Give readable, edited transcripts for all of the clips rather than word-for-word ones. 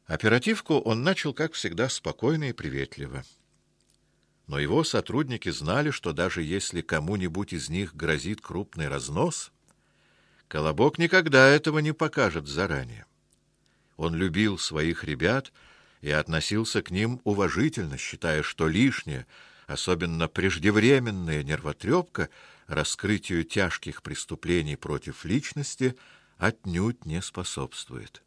Оперативку он начал, как всегда, спокойно и приветливо. Но его сотрудники знали, что даже если кому-нибудь из них грозит крупный разнос, Колобок никогда этого не покажет заранее. Он любил своих ребят и относился к ним уважительно, считая, что лишнее, особенно преждевременная нервотрепка раскрытию тяжких преступлений против личности отнюдь не способствует.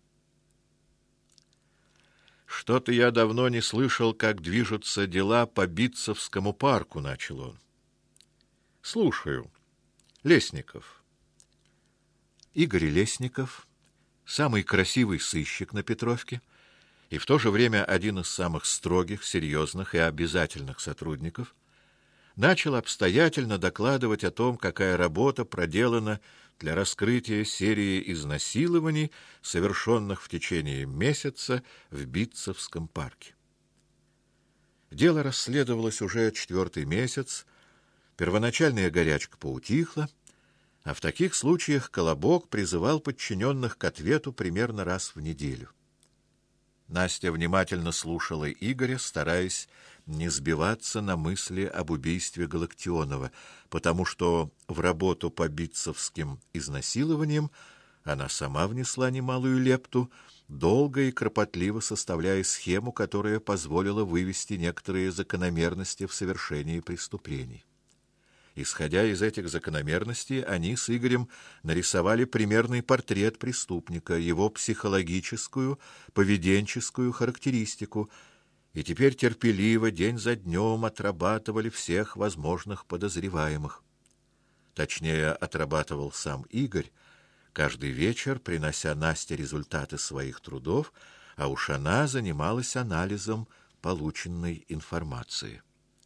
«Что-то я давно не слышал, как движутся дела по Битцевскому парку», — начал он. «Слушаю. Лесников». Игорь Лесников, самый красивый сыщик на Петровке и в то же время один из самых строгих, серьезных и обязательных сотрудников, начал обстоятельно докладывать о том, какая работа проделана для раскрытия серии изнасилований, совершенных в течение месяца в Битцевском парке. Дело расследовалось уже 4-й месяц, первоначальная горячка поутихла, а в таких случаях Колобок призывал подчиненных к ответу примерно раз в неделю. Настя внимательно слушала Игоря, стараясь не сбиваться на мысли об убийстве Галактионова, потому что в работу по битцевским изнасилованиям она сама внесла немалую лепту, долго и кропотливо составляя схему, которая позволила вывести некоторые закономерности в совершении преступлений. Исходя из этих закономерностей, они с Игорем нарисовали примерный портрет преступника, его психологическую, поведенческую характеристику, и теперь терпеливо день за днем отрабатывали всех возможных подозреваемых. Точнее, отрабатывал сам Игорь, каждый вечер принося Насте результаты своих трудов, а уж она занималась анализом полученной информации.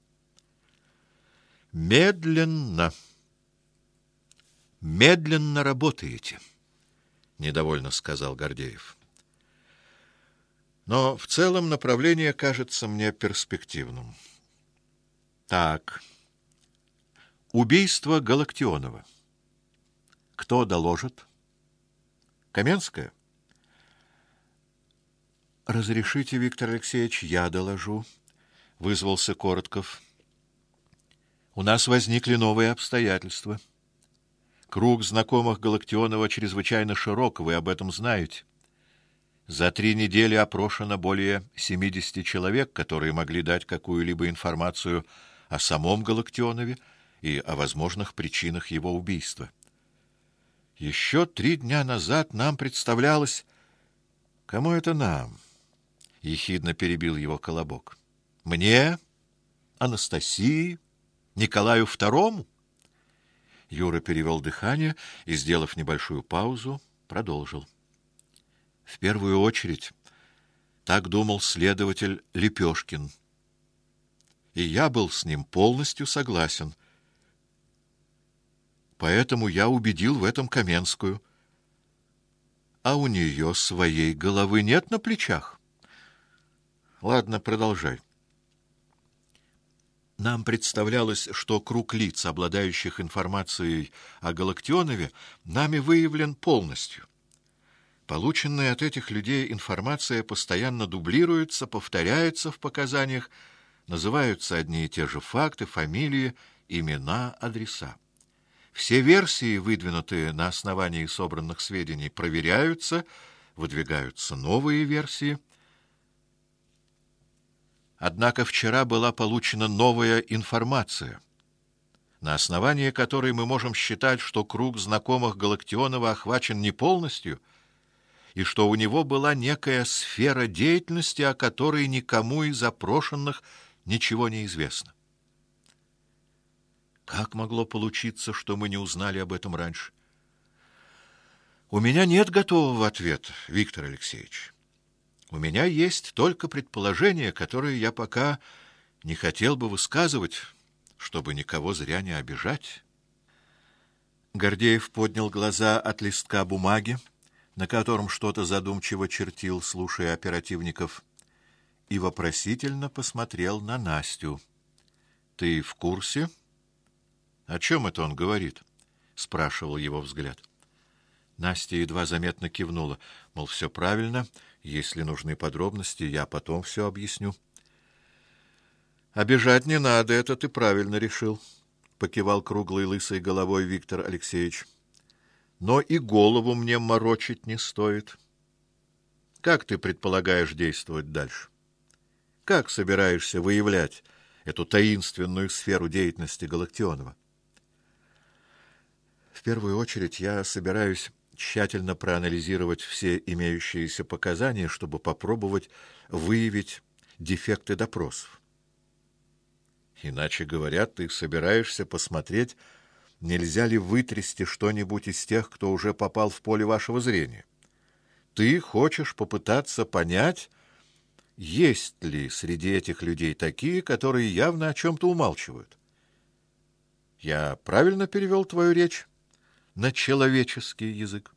«Медленно. Медленно работаете», — недовольно сказал Гордеев. «Но в целом направление кажется мне перспективным. Так. Убийство Галактионова. Кто доложит? Каменская? Разрешите, Виктор Алексеевич, я доложу», — вызвался Коротков. «У нас возникли новые обстоятельства. Круг знакомых Галактионова чрезвычайно широк, вы об этом знаете. За 3 недели опрошено более 70 человек, которые могли дать какую-либо информацию о самом Галактионове и о возможных причинах его убийства. Еще 3 дня назад нам представлялось... Кому это нам? — ехидно перебил его Колобок. Мне? Анастасии? Николаю II? Юра перевел дыхание и, сделав небольшую паузу, продолжил. В первую очередь, так думал следователь Лепешкин. И я был с ним полностью согласен. Поэтому я убедил в этом Каменскую. А у нее своей головы нет на плечах. Ладно, продолжай. Нам представлялось, что круг лиц, обладающих информацией о Галактионове, нами выявлен полностью. Полученная от этих людей информация постоянно дублируется, повторяется в показаниях, называются одни и те же факты, фамилии, имена, адреса. Все версии, выдвинутые на основании собранных сведений, проверяются, выдвигаются новые версии. Однако вчера была получена новая информация, на основании которой мы можем считать, что круг знакомых Галактионова охвачен не полностью, и что у него была некая сфера деятельности, о которой никому из опрошенных ничего не известно. Как могло получиться, что мы не узнали об этом раньше? У меня нет готового ответа, Виктор Алексеевич. У меня есть только предположение, которое я пока не хотел бы высказывать, чтобы никого зря не обижать. Гордеев поднял глаза от листка бумаги, на котором что-то задумчиво чертил, слушая оперативников, и вопросительно посмотрел на Настю. — Ты в курсе? — О чем это он говорит? — спрашивал его взгляд. Настя едва заметно кивнула, мол, все правильно, если нужны подробности, я потом все объясню. «Обижать не надо, это ты правильно решил», — покивал круглой лысой головой Виктор Алексеевич. «Но и голову мне морочить не стоит. Как ты предполагаешь действовать дальше? Как собираешься выявлять эту таинственную сферу деятельности Галактионова?» «В первую очередь я собираюсь тщательно проанализировать все имеющиеся показания, чтобы попробовать выявить дефекты допросов. Иначе говоря, ты собираешься посмотреть, нельзя ли вытрясти что-нибудь из тех, кто уже попал в поле вашего зрения. Ты хочешь попытаться понять, есть ли среди этих людей такие, которые явно о чем-то умалчивают. Я правильно перевел твою речь на человеческий язык?